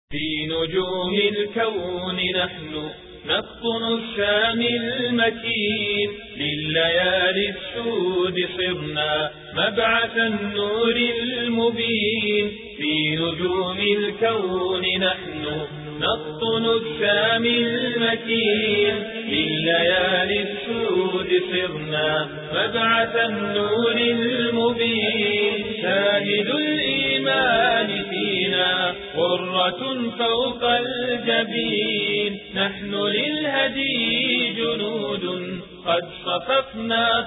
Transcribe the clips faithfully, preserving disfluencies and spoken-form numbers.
في نجوم الكون نحن نقطن السامي المكين، لليالي السود صرنا مبعث النور المبين. في نجوم الكون نحن نقطن السامي المكين، لليالي السود صرنا مبعث النور المبين. شاهد الإيمان فينا غرة فوق الجبين، نحن للهدي جنود قد صففنا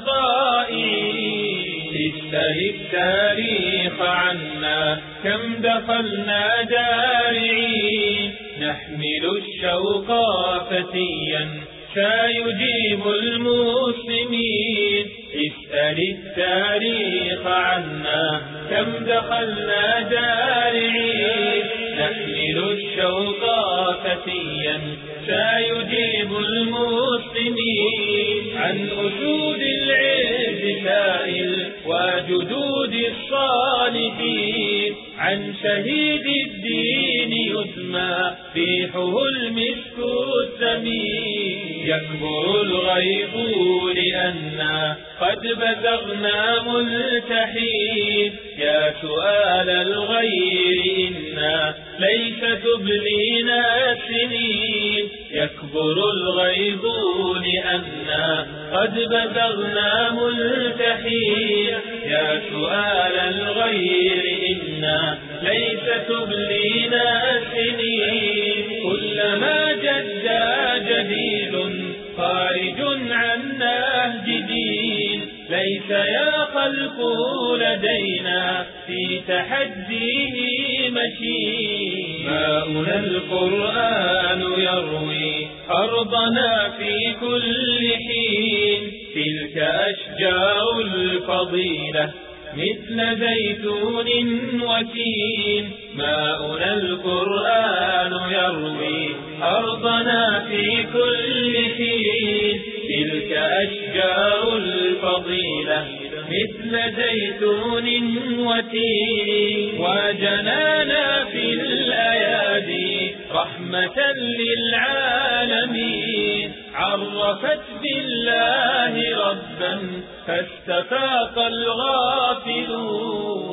طائعين. اسأل التاريخ عنا كم دخلنا دارعين، نحمل الشوق فتيا سيجيب المسلمين. اسأل التاريخ عنا كم دخلنا دارعين، نحمل الشوق فتيا سيجيب المسلمين. عن أسود العز سائل وجدود الصالحين، عن شهيد الدين يسمى ريحه المسك الثمين. يكبر الغيظ لأننا قد بزغنا ملتحين، يا سؤال الغير إنا ليس تبلينا السنين. يكبر الغيظ لأننا قد بزغنا ملتحين، يا سؤال الغير إنا ليس تبلينا السنين. كلما جد جديد خارج عن نهج دين، ليس يا خلق لدينا في تحديه مشين. ماؤنا القرآن يروي أرضنا في كل حين، تلك أشجار الفضيلة مثل زيتون وتين. ماؤنا القرآن يروي أرضنا في كل حين، تلك أشجار الفضيلة مثل زيتون وتين. وجنانا في الأيادي رحمة للعالمين، عرفت بالله ربا فاستفاق الغافلون.